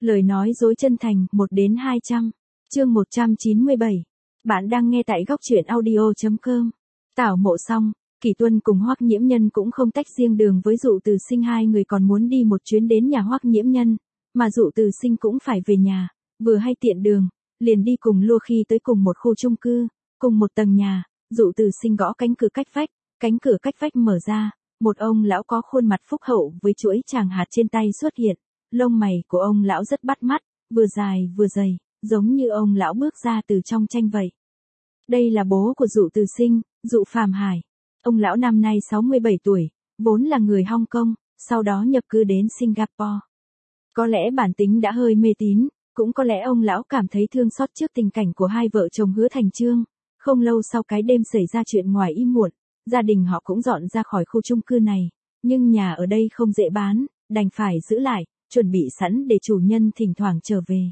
Lời nói dối chân thành, 1 đến 200. Chương 197. Bạn đang nghe tại góc truyện audio.com. Tảo mộ xong, Kỷ Tuân cùng Hoắc Nhiễm Nhân cũng không tách riêng đường với Dụ Từ Sinh, hai người còn muốn đi một chuyến đến nhà Hoắc Nhiễm Nhân, mà Dụ Từ Sinh cũng phải về nhà, vừa hay tiện đường, liền đi cùng Lua Khi tới cùng một khu chung cư, cùng một tầng nhà. Dụ Từ Sinh gõ cánh cửa cách vách mở ra, một ông lão có khuôn mặt phúc hậu với chuỗi tràng hạt trên tay xuất hiện, lông mày của ông lão rất bắt mắt, vừa dài vừa dày, giống như ông lão bước ra từ trong tranh vậy. Đây là bố của Dụ Từ Sinh, Dụ Phàm Hải. Ông lão năm nay 67 tuổi, vốn là người Hong Kong, sau đó nhập cư đến Singapore. Có lẽ bản tính đã hơi mê tín, cũng có lẽ ông lão cảm thấy thương xót trước tình cảnh của hai vợ chồng Hứa Thành Chương. Không lâu sau cái đêm xảy ra chuyện ngoài ý muộn, gia đình họ cũng dọn ra khỏi khu chung cư này, nhưng nhà ở đây không dễ bán, đành phải giữ lại, chuẩn bị sẵn để chủ nhân thỉnh thoảng trở về.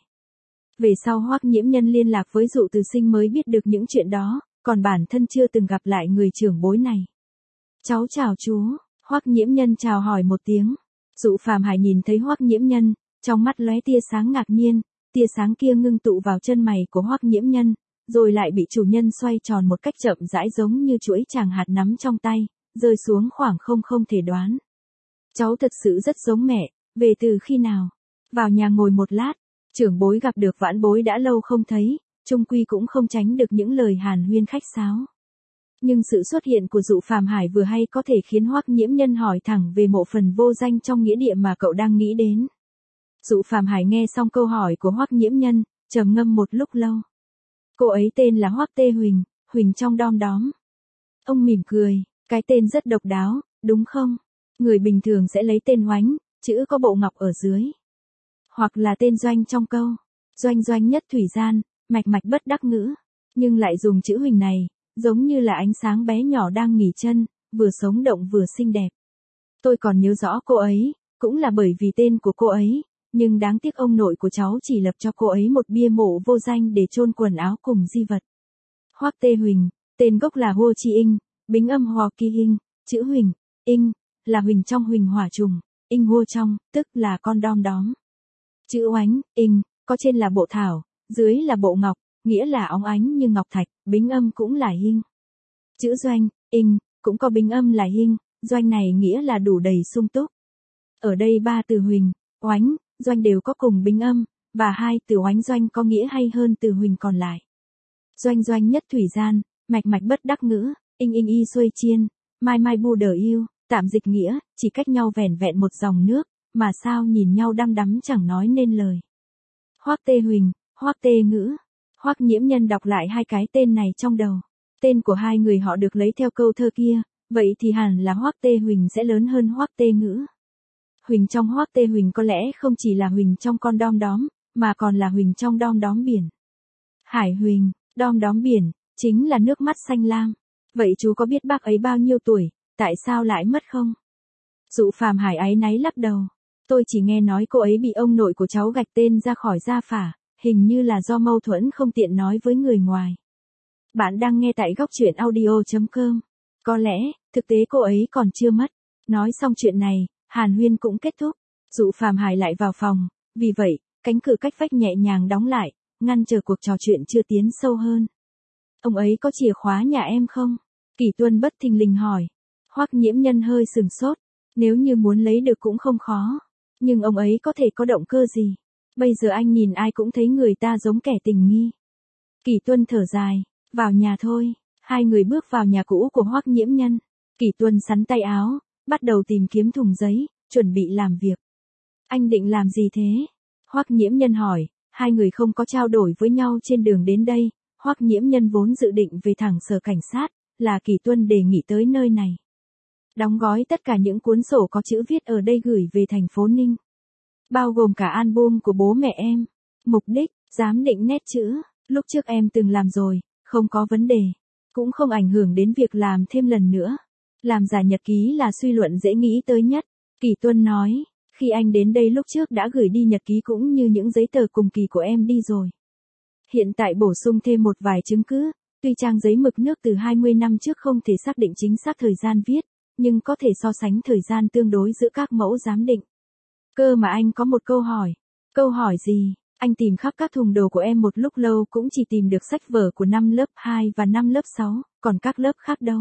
Về sau Hoắc Nhiễm Nhân liên lạc với Dụ Từ Sinh mới biết được những chuyện đó, còn bản thân chưa từng gặp lại người trưởng bối này. Cháu chào chú, Hoắc Nhiễm Nhân chào hỏi một tiếng. Dụ Phàm Hải nhìn thấy Hoắc Nhiễm Nhân, trong mắt lóe tia sáng ngạc nhiên, tia sáng kia ngưng tụ vào chân mày của Hoắc Nhiễm Nhân, rồi lại bị chủ nhân xoay tròn một cách chậm rãi giống như chuỗi tràng hạt nắm trong tay, rơi xuống khoảng không thể đoán. Cháu thật sự rất giống mẹ, về từ khi nào? Vào nhà ngồi một lát, trưởng bối gặp được vãn bối đã lâu không thấy, chung quy cũng không tránh được những lời hàn huyên khách sáo. Nhưng sự xuất hiện của Dụ Phàm Hải vừa hay có thể khiến Hoắc Nhiễm Nhân hỏi thẳng về mộ phần vô danh trong nghĩa địa mà cậu đang nghĩ đến. Dụ Phàm Hải nghe xong câu hỏi của Hoắc Nhiễm Nhân, trầm ngâm một lúc lâu. Cô ấy tên là Hoắc Tê Huỳnh, Huỳnh trong đom đóm. Ông mỉm cười, cái tên rất độc đáo, đúng không? Người bình thường sẽ lấy tên Hoánh, chữ có bộ ngọc ở dưới. Hoặc là tên Doanh trong câu, Doanh doanh nhất thủy gian, mạch mạch bất đắc ngữ. Nhưng lại dùng chữ Huỳnh này, giống như là ánh sáng bé nhỏ đang nghỉ chân, vừa sống động vừa xinh đẹp. Tôi còn nhớ rõ cô ấy, cũng là bởi vì tên của cô ấy, nhưng đáng tiếc ông nội của cháu chỉ lập cho cô ấy một bia mộ vô danh để chôn quần áo cùng di vật. Hoắc Tê Huỳnh, tên gốc là Hồ Chi Inh, bính âm Hoa Kỳ Hinh, chữ Huỳnh, Inh, là Huỳnh trong Huỳnh hỏa trùng, Inh Hô trong, tức là con đom đóm. Chữ Oánh, Inh, có trên là bộ thảo, dưới là bộ ngọc, nghĩa là óng ánh như ngọc thạch, bính âm cũng là Hinh. Chữ Doanh, Inh, cũng có bính âm là Hinh, Doanh này nghĩa là đủ đầy sung túc. Ở đây ba từ Huỳnh, Oánh, Doanh đều có cùng bính âm, và hai từ Oánh Doanh có nghĩa hay hơn từ Huỳnh còn lại. Doanh doanh nhất thủy gian, mạch mạch bất đắc ngữ, Inh inh y xuôi chiên, mai mai bu đờ yêu, tạm dịch nghĩa, chỉ cách nhau vẻn vẹn một dòng nước, mà sao nhìn nhau đăm đắm chẳng nói nên lời. Hoắc Tê Huỳnh, Hoắc Tê Ngữ. Hoắc Nhiễm Nhân đọc lại hai cái tên này trong đầu. Tên của hai người họ được lấy theo câu thơ kia, vậy thì hẳn là Hoắc Tê Huỳnh sẽ lớn hơn Hoắc Tê Ngữ. Huỳnh trong Hoắc Tê Huỳnh có lẽ không chỉ là Huỳnh trong con đom đóm, mà còn là Huỳnh trong đom đóm biển. Hải Huỳnh, đom đóm biển, chính là nước mắt xanh lam. Vậy chú có biết bác ấy bao nhiêu tuổi, tại sao lại mất không? Dụ Phàm Hải áy náy lắc đầu. Tôi chỉ nghe nói cô ấy bị ông nội của cháu gạch tên ra khỏi gia phả, hình như là do mâu thuẫn không tiện nói với người ngoài. Bạn đang nghe tại góc truyện audio.com. Có lẽ, thực tế cô ấy còn chưa mất. Nói xong chuyện này, hàn huyên cũng kết thúc. Dụ Phàm Hải lại vào phòng, vì vậy, cánh cửa cách vách nhẹ nhàng đóng lại, ngăn chờ cuộc trò chuyện chưa tiến sâu hơn. Ông ấy có chìa khóa nhà em không? Kỷ Tuân bất thình lình hỏi. Hoắc Nhiễm Nhân hơi sừng sốt. Nếu như muốn lấy được cũng không khó. Nhưng ông ấy có thể có động cơ gì? Bây giờ anh nhìn ai cũng thấy người ta giống kẻ tình nghi. Kỷ Tuân thở dài. Vào nhà thôi. Hai người bước vào nhà cũ của Hoắc Nhiễm Nhân. Kỷ Tuân xắn tay áo, bắt đầu tìm kiếm thùng giấy, chuẩn bị làm việc. Anh định làm gì thế? Hoắc Nhiễm Nhân hỏi. Hai người không có trao đổi với nhau trên đường đến đây. Hoắc Nhiễm Nhân vốn dự định về thẳng sở cảnh sát, là Kỷ Tuân đề nghị tới nơi này. Đóng gói tất cả những cuốn sổ có chữ viết ở đây gửi về thành phố Ninh. Bao gồm cả album của bố mẹ em. Mục đích, giám định nét chữ, lúc trước em từng làm rồi, không có vấn đề. Cũng không ảnh hưởng đến việc làm thêm lần nữa. Làm giả nhật ký là suy luận dễ nghĩ tới nhất. Kỷ Tuân nói, khi anh đến đây lúc trước đã gửi đi nhật ký cũng như những giấy tờ cùng kỳ của em đi rồi. Hiện tại bổ sung thêm một vài chứng cứ, tuy trang giấy mực nước từ 20 năm trước không thể xác định chính xác thời gian viết, nhưng có thể so sánh thời gian tương đối giữa các mẫu giám định. Cơ mà anh có một câu hỏi. Câu hỏi gì? Anh tìm khắp các thùng đồ của em một lúc lâu cũng chỉ tìm được sách vở của năm lớp 2 và năm lớp 6, còn các lớp khác đâu?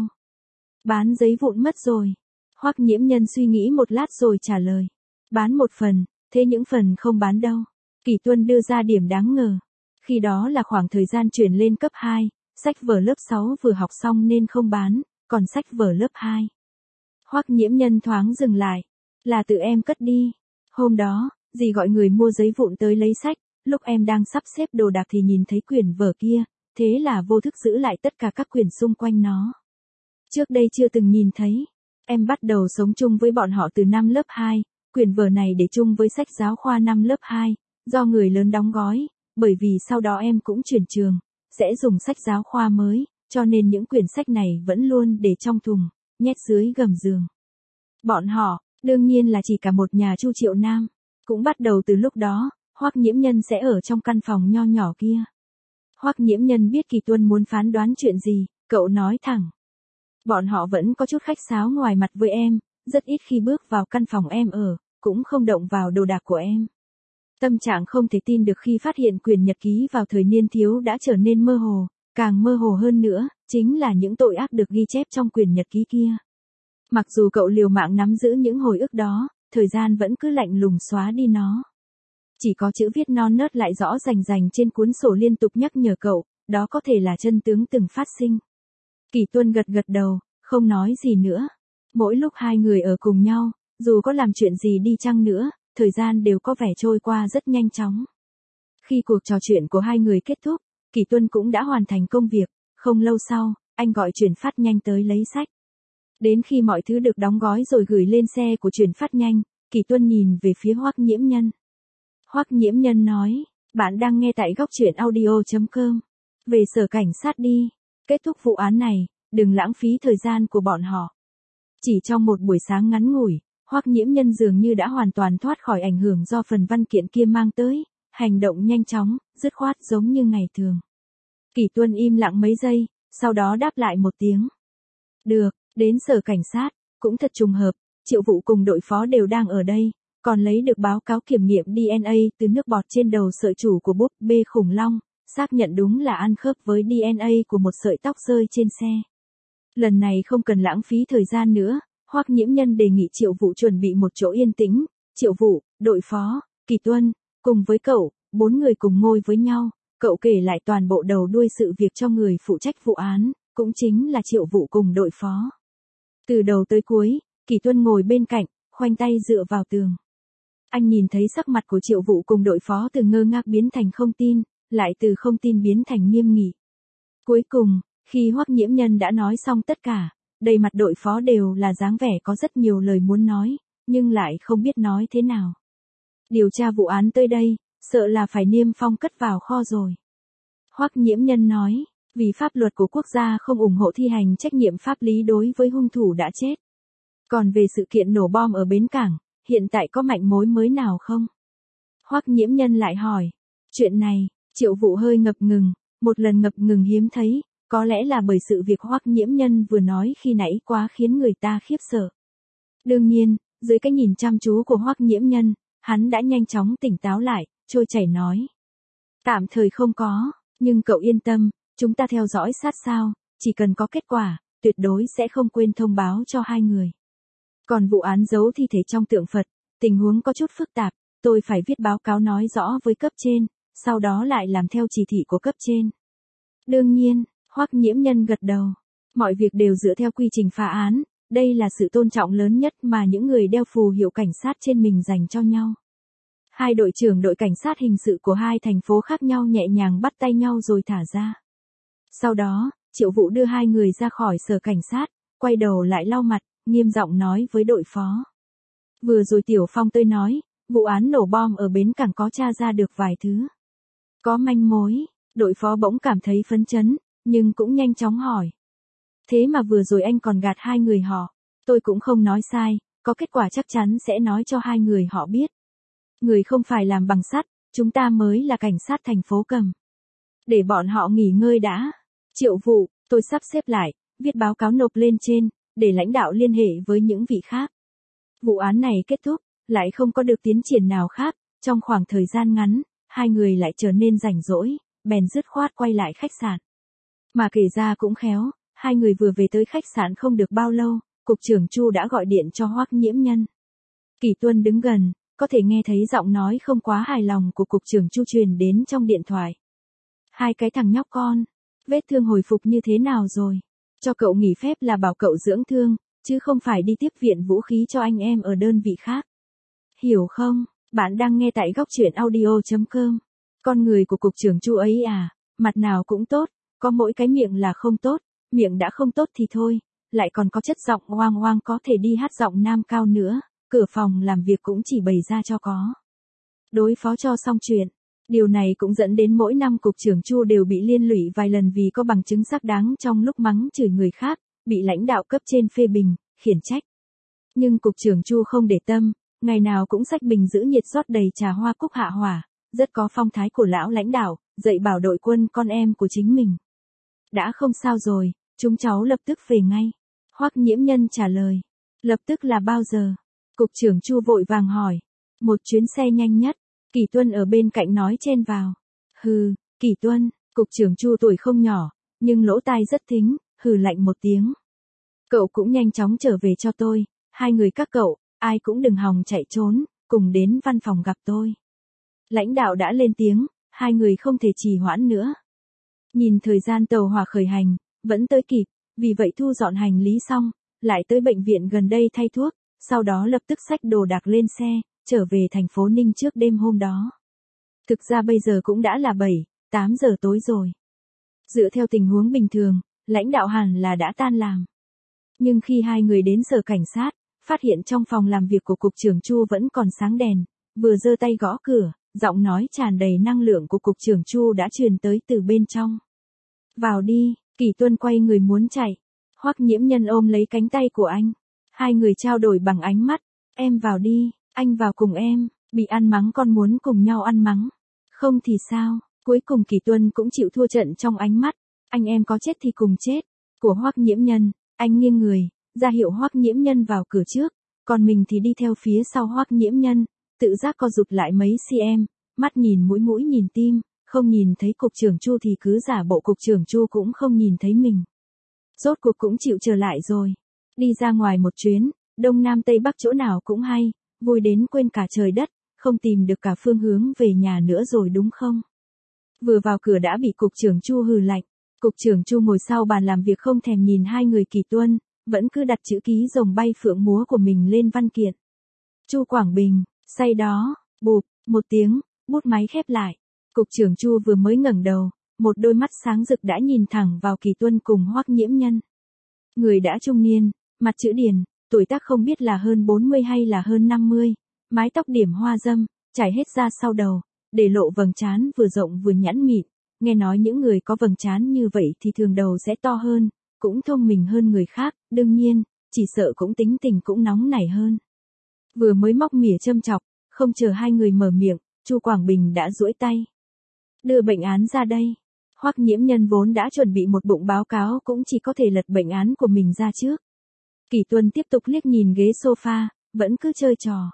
Bán giấy vụn mất rồi. Hoắc Nhiễm Nhân suy nghĩ một lát rồi trả lời. Bán một phần, thế những phần không bán đâu? Kỷ Tuân đưa ra điểm đáng ngờ. Khi đó là khoảng thời gian chuyển lên cấp 2, sách vở lớp 6 vừa học xong nên không bán, còn sách vở lớp 2. Hoắc Nhiễm Nhân thoáng dừng lại. Là tự em cất đi. Hôm đó, dì gọi người mua giấy vụn tới lấy sách, lúc em đang sắp xếp đồ đạc thì nhìn thấy quyển vở kia, thế là vô thức giữ lại tất cả các quyển xung quanh nó. Trước đây chưa từng nhìn thấy. Em bắt đầu sống chung với bọn họ từ năm lớp 2, quyển vở này để chung với sách giáo khoa năm lớp 2, do người lớn đóng gói, bởi vì sau đó em cũng chuyển trường, sẽ dùng sách giáo khoa mới, cho nên những quyển sách này vẫn luôn để trong thùng, nhét dưới gầm giường. Bọn họ, đương nhiên là chỉ cả một nhà Chu Triệu Nam, cũng bắt đầu từ lúc đó, Hoắc Nhiễm Nhân sẽ ở trong căn phòng nho nhỏ kia. Hoắc Nhiễm Nhân biết Kỳ Tuân muốn phán đoán chuyện gì, cậu nói thẳng. Bọn họ vẫn có chút khách sáo ngoài mặt với em, rất ít khi bước vào căn phòng em ở, cũng không động vào đồ đạc của em. Tâm trạng không thể tin được khi phát hiện quyển nhật ký vào thời niên thiếu đã trở nên mơ hồ, càng mơ hồ hơn nữa, chính là những tội ác được ghi chép trong quyển nhật ký kia. Mặc dù cậu liều mạng nắm giữ những hồi ức đó, thời gian vẫn cứ lạnh lùng xóa đi nó. Chỉ có chữ viết non nớt lại rõ rành rành trên cuốn sổ liên tục nhắc nhở cậu, đó có thể là chân tướng từng phát sinh. Kỷ Tuân gật gật đầu, không nói gì nữa. Mỗi lúc hai người ở cùng nhau, dù có làm chuyện gì đi chăng nữa, thời gian đều có vẻ trôi qua rất nhanh chóng. Khi cuộc trò chuyện của hai người kết thúc, Kỷ Tuân cũng đã hoàn thành công việc, không lâu sau, anh gọi chuyển phát nhanh tới lấy sách. Đến khi mọi thứ được đóng gói rồi gửi lên xe của chuyển phát nhanh, Kỷ Tuân nhìn về phía Hoắc Nhiễm Nhân. Hoắc Nhiễm Nhân nói, bạn đang nghe tại góc truyện audio.com. Về sở cảnh sát đi. Kết thúc vụ án này, đừng lãng phí thời gian của bọn họ. Chỉ trong một buổi sáng ngắn ngủi, Hoắc Nhiễm Nhân dường như đã hoàn toàn thoát khỏi ảnh hưởng do phần văn kiện kia mang tới, hành động nhanh chóng, dứt khoát giống như ngày thường. Kỷ Tuân im lặng mấy giây, sau đó đáp lại một tiếng. Được, đến sở cảnh sát, cũng thật trùng hợp, Triệu Vụ cùng đội phó đều đang ở đây, còn lấy được báo cáo kiểm nghiệm DNA từ nước bọt trên đầu sợi chủ của búp bê khủng long, xác nhận đúng là ăn khớp với DNA của một sợi tóc rơi trên xe. Lần này không cần lãng phí thời gian nữa, Hoắc Nhiễm Nhân đề nghị Triệu Vụ chuẩn bị một chỗ yên tĩnh, Triệu Vụ, đội phó, Kỷ Tuân, cùng với cậu, 4 người cùng ngồi với nhau, cậu kể lại toàn bộ đầu đuôi sự việc cho người phụ trách vụ án, cũng chính là Triệu Vụ cùng đội phó. Từ đầu tới cuối, Kỷ Tuân ngồi bên cạnh, khoanh tay dựa vào tường. Anh nhìn thấy sắc mặt của Triệu Vụ cùng đội phó từ ngơ ngác biến thành không tin, lại từ không tin biến thành nghiêm nghị. Cuối cùng, khi Hoắc Nhiễm Nhân đã nói xong tất cả, đầy mặt đội phó đều là dáng vẻ có rất nhiều lời muốn nói, nhưng lại không biết nói thế nào. Điều tra vụ án tới đây, sợ là phải niêm phong cất vào kho rồi. Hoắc Nhiễm Nhân nói, vì pháp luật của quốc gia không ủng hộ thi hành trách nhiệm pháp lý đối với hung thủ đã chết. Còn về sự kiện nổ bom ở bến cảng, hiện tại có manh mối mới nào không? Hoắc Nhiễm Nhân lại hỏi. Chuyện này, Triệu Vụ hơi ngập ngừng, một lần ngập ngừng hiếm thấy, có lẽ là bởi sự việc Hoắc Nhiễm Nhân vừa nói khi nãy quá khiến người ta khiếp sợ. Đương nhiên, dưới cái nhìn chăm chú của Hoắc Nhiễm Nhân, hắn đã nhanh chóng tỉnh táo lại, trôi chảy nói. Tạm thời không có, nhưng cậu yên tâm, chúng ta theo dõi sát sao, chỉ cần có kết quả, tuyệt đối sẽ không quên thông báo cho hai người. Còn vụ án giấu thi thể trong tượng Phật, tình huống có chút phức tạp, tôi phải viết báo cáo nói rõ với cấp trên, sau đó lại làm theo chỉ thị của cấp trên. Đương nhiên, Hoắc Nhiễm Nhân gật đầu. Mọi việc đều dựa theo quy trình phá án, đây là sự tôn trọng lớn nhất mà những người đeo phù hiệu cảnh sát trên mình dành cho nhau. Hai đội trưởng đội cảnh sát hình sự của hai thành phố khác nhau nhẹ nhàng bắt tay nhau rồi thả ra. Sau đó, Triệu Vụ đưa hai người ra khỏi sở cảnh sát, quay đầu lại lau mặt, nghiêm giọng nói với đội phó. Vừa rồi Tiểu Phong tôi nói, vụ án nổ bom ở bến cảng có tra ra được vài thứ. Có manh mối, đội phó bỗng cảm thấy phấn chấn, nhưng cũng nhanh chóng hỏi. Thế mà vừa rồi anh còn gạt hai người họ, tôi cũng không nói sai, có kết quả chắc chắn sẽ nói cho hai người họ biết. Người không phải làm bằng sắt, chúng ta mới là cảnh sát thành phố Cầm. Để bọn họ nghỉ ngơi đã. Triệu Vụ, tôi sắp xếp lại, viết báo cáo nộp lên trên, để lãnh đạo liên hệ với những vị khác. Vụ án này kết thúc, lại không có được tiến triển nào khác, Trong khoảng thời gian ngắn, hai người lại trở nên rảnh rỗi, bèn dứt khoát quay lại khách sạn. Mà kể ra cũng khéo, hai người vừa về tới khách sạn không được bao lâu, cục trưởng Chu đã gọi điện cho Hoắc Nhiễm Nhân. Kỷ Tuân đứng gần, có thể nghe thấy giọng nói không quá hài lòng của cục trưởng Chu truyền đến trong điện thoại. Hai cái thằng nhóc con, vết thương hồi phục như thế nào rồi? Cho cậu nghỉ phép là bảo cậu dưỡng thương, chứ không phải đi tiếp viện vũ khí cho anh em ở đơn vị khác. Hiểu không? Bạn đang nghe tại góc truyện audio.com. Con người của cục trưởng Chu ấy à, mặt nào cũng tốt, có mỗi cái miệng là không tốt, miệng đã không tốt thì thôi, lại còn có chất giọng oang oang có thể đi hát giọng nam cao nữa, cửa phòng làm việc cũng chỉ bày ra cho có. Đối phó cho xong chuyện. Điều này cũng dẫn đến mỗi năm cục trưởng Chu đều bị liên lụy vài lần vì có bằng chứng xác đáng trong lúc mắng chửi người khác, bị lãnh đạo cấp trên phê bình, khiển trách. Nhưng cục trưởng Chu không để tâm, ngày nào cũng xách bình giữ nhiệt rót đầy trà hoa cúc hạ hỏa, rất có phong thái của lão lãnh đạo, dạy bảo đội quân con em của chính mình. Đã không sao rồi, chúng cháu lập tức về ngay. Hoắc Nhiễm Nhân trả lời. Lập tức là bao giờ? Cục trưởng Chu vội vàng hỏi. Một chuyến xe nhanh nhất. Kỷ Tuân ở bên cạnh nói chen vào. Hừ, Kỷ Tuân, cục trưởng Chu tuổi không nhỏ, nhưng lỗ tai rất thính, hừ lạnh một tiếng. Cậu cũng nhanh chóng trở về cho tôi, hai người các cậu, ai cũng đừng hòng chạy trốn, cùng đến văn phòng gặp tôi. Lãnh đạo đã lên tiếng, hai người không thể trì hoãn nữa. Nhìn thời gian tàu hỏa khởi hành, vẫn tới kịp, vì vậy thu dọn hành lý xong, lại tới bệnh viện gần đây thay thuốc, sau đó lập tức xách đồ đạc lên xe, trở về thành phố Ninh trước đêm hôm đó. Thực ra bây giờ cũng đã là 7-8 giờ tối rồi. Dựa theo tình huống bình thường, lãnh đạo hẳn là đã tan làm. Nhưng khi hai người đến sở cảnh sát, phát hiện trong phòng làm việc của cục trưởng Chu vẫn còn sáng đèn, vừa giơ tay gõ cửa, giọng nói tràn đầy năng lượng của cục trưởng Chu đã truyền tới từ bên trong. Vào đi, Kỷ Tuân quay người muốn chạy. Hoắc Nhiễm Nhân ôm lấy cánh tay của anh. Hai người trao đổi bằng ánh mắt. Em vào đi, anh vào cùng em, bị ăn mắng con muốn cùng nhau ăn mắng. Không thì sao, cuối cùng Kỷ Tuân cũng chịu thua trận trong ánh mắt. Anh em có chết thì cùng chết. Của Hoắc Nhiễm Nhân, anh nghiêng người, ra hiệu Hoắc Nhiễm Nhân vào cửa trước, còn mình thì đi theo phía sau Hoắc Nhiễm Nhân, tự giác co rụt lại mấy cm, mắt nhìn mũi nhìn tim, không nhìn thấy cục trưởng Chu thì cứ giả bộ cục trưởng Chu cũng không nhìn thấy mình. Rốt cuộc cũng chịu trở lại rồi. Đi ra ngoài một chuyến, đông nam tây bắc chỗ nào cũng hay, vui đến quên cả trời đất, không tìm được cả phương hướng về nhà nữa rồi đúng không? Vừa vào cửa đã bị cục trưởng Chu hừ lạnh. Cục trưởng Chu ngồi sau bàn làm việc không thèm nhìn hai người Kỷ Tuân, vẫn cứ đặt chữ ký rồng bay phượng múa của mình lên văn kiện. Chu Quảng Bình, say đó, bụp, một tiếng, bút máy khép lại. Cục trưởng Chu vừa mới ngẩng đầu, một đôi mắt sáng rực đã nhìn thẳng vào Kỷ Tuân cùng Hoắc Nhiễm Nhân. Người đã trung niên, mặt chữ điển, tuổi tác không biết là hơn 40 hay là hơn 50, mái tóc điểm hoa dâm, trải hết ra sau đầu, để lộ vầng trán vừa rộng vừa nhẵn mịn. Nghe nói những người có vầng trán như vậy thì thường đầu sẽ to hơn, cũng thông minh hơn người khác, đương nhiên, chỉ sợ cũng tính tình cũng nóng nảy hơn. Vừa mới móc mỉa châm chọc, không chờ hai người mở miệng, Chu Quảng Bình đã duỗi tay. Đưa bệnh án ra đây. Hoắc Nhiễm Nhân vốn đã chuẩn bị một bụng báo cáo cũng chỉ có thể lật bệnh án của mình ra trước. Kỷ Tuân tiếp tục liếc nhìn ghế sofa, vẫn cứ chơi trò.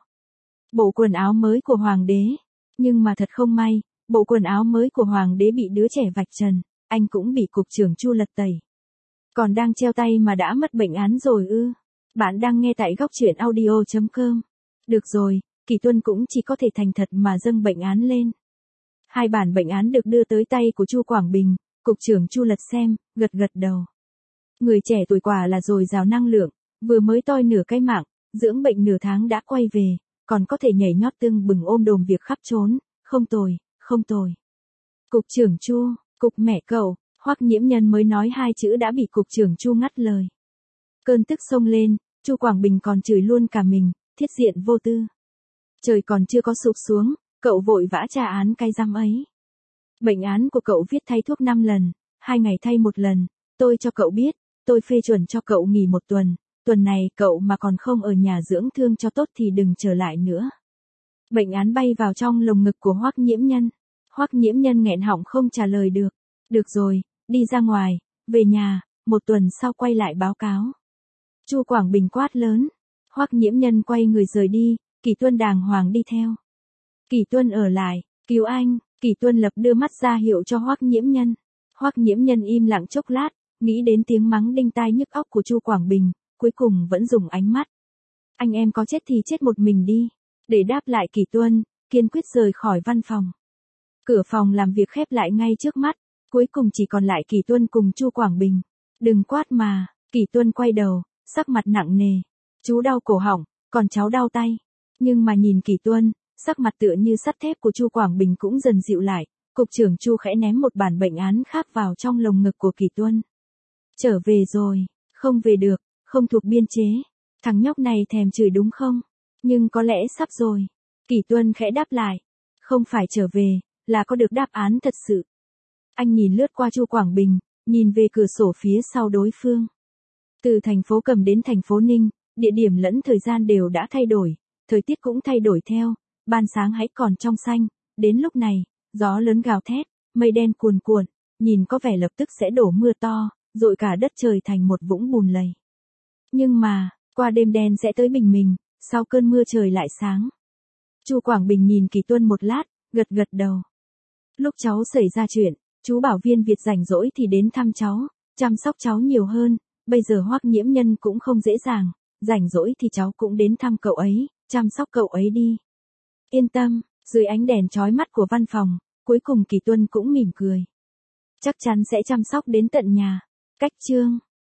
Bộ quần áo mới của Hoàng đế. Nhưng mà thật không may, bộ quần áo mới của Hoàng đế bị đứa trẻ vạch trần, anh cũng bị cục trưởng Chu lật tẩy. Còn đang treo tay mà đã mất bệnh án rồi ư. Bạn đang nghe tại góc truyện audio.com. Được rồi, Kỷ Tuân cũng chỉ có thể thành thật mà dâng bệnh án lên. Hai bản bệnh án được đưa tới tay của Chu Quảng Bình, cục trưởng Chu lật xem, gật gật đầu. Người trẻ tuổi quả là dồi dào năng lượng, vừa mới toi nửa cái mạng, dưỡng bệnh nửa tháng đã quay về, còn có thể nhảy nhót tưng bừng ôm đồm việc khắp trốn, không tồi, không tồi. Cục trưởng Chu, cục mẹ cậu, Hoắc Nhiễm Nhân mới nói hai chữ đã bị cục trưởng Chu ngắt lời. Cơn tức xông lên, Chu Quảng Bình còn chửi luôn cả mình, thiết diện vô tư. Trời còn chưa có sụp xuống, cậu vội vã tra án cái răm ấy. Bệnh án của cậu viết thay thuốc 5 lần, 2 ngày thay 1 lần, tôi cho cậu biết, tôi phê chuẩn cho cậu nghỉ 1 tuần, tuần này cậu mà còn không ở nhà dưỡng thương cho tốt thì đừng trở lại nữa. Bệnh án bay vào trong lồng ngực của Hoắc Nhiễm Nhân. Hoắc Nhiễm Nhân nghẹn họng không trả lời được. Được rồi, đi ra ngoài, về nhà, 1 tuần sau quay lại báo cáo. Chu Quảng Bình quát lớn. Hoắc Nhiễm Nhân quay người rời đi, Kỷ Tuân đàng hoàng đi theo. Kỷ Tuân ở lại, cứu anh. Kỷ Tuân lập đưa mắt ra hiệu cho Hoắc Nhiễm Nhân. Hoắc Nhiễm Nhân im lặng chốc lát, nghĩ đến tiếng mắng đinh tai nhức óc của Chu Quảng Bình, cuối cùng vẫn dùng ánh mắt. Anh em có chết thì chết một mình đi. Để đáp lại Kỷ Tuân, kiên quyết rời khỏi văn phòng. Cửa phòng làm việc khép lại ngay trước mắt, cuối cùng chỉ còn lại Kỷ Tuân cùng Chu Quảng Bình. Đừng quát mà. Kỷ Tuân quay đầu, sắc mặt nặng nề. Chú đau cổ họng, còn cháu đau tay. Nhưng mà nhìn Kỷ Tuân, sắc mặt tựa như sắt thép của Chu Quảng Bình cũng dần dịu lại. Cục trưởng Chu khẽ ném một bản bệnh án khác vào trong lồng ngực của Kỷ Tuân. Trở về rồi, không về được, không thuộc biên chế. Thằng nhóc này thèm chửi đúng không? Nhưng có lẽ sắp rồi. Kỷ Tuân khẽ đáp lại. Không phải trở về, là có được đáp án thật sự. Anh nhìn lướt qua Chu Quảng Bình, nhìn về cửa sổ phía sau đối phương. Từ thành phố Cầm đến thành phố Ninh, địa điểm lẫn thời gian đều đã thay đổi, thời tiết cũng thay đổi theo, ban sáng hãy còn trong xanh, đến lúc này, gió lớn gào thét, mây đen cuồn cuộn, nhìn có vẻ lập tức sẽ đổ mưa to, dội cả đất trời thành một vũng bùn lầy. Nhưng mà, qua đêm đen sẽ tới bình minh, sau cơn mưa trời lại sáng. Chu Quảng Bình nhìn Kỷ Tuân một lát, gật gật đầu. Lúc cháu xảy ra chuyện, chú bảo Viên Việt rảnh rỗi thì đến thăm cháu, chăm sóc cháu nhiều hơn, bây giờ Hoắc Nhiễm Nhân cũng không dễ dàng, rảnh rỗi thì cháu cũng đến thăm cậu ấy, chăm sóc cậu ấy đi. Yên tâm, dưới ánh đèn chói mắt của văn phòng, cuối cùng Kỷ Tuân cũng mỉm cười. Chắc chắn sẽ chăm sóc đến tận nhà. Cách chương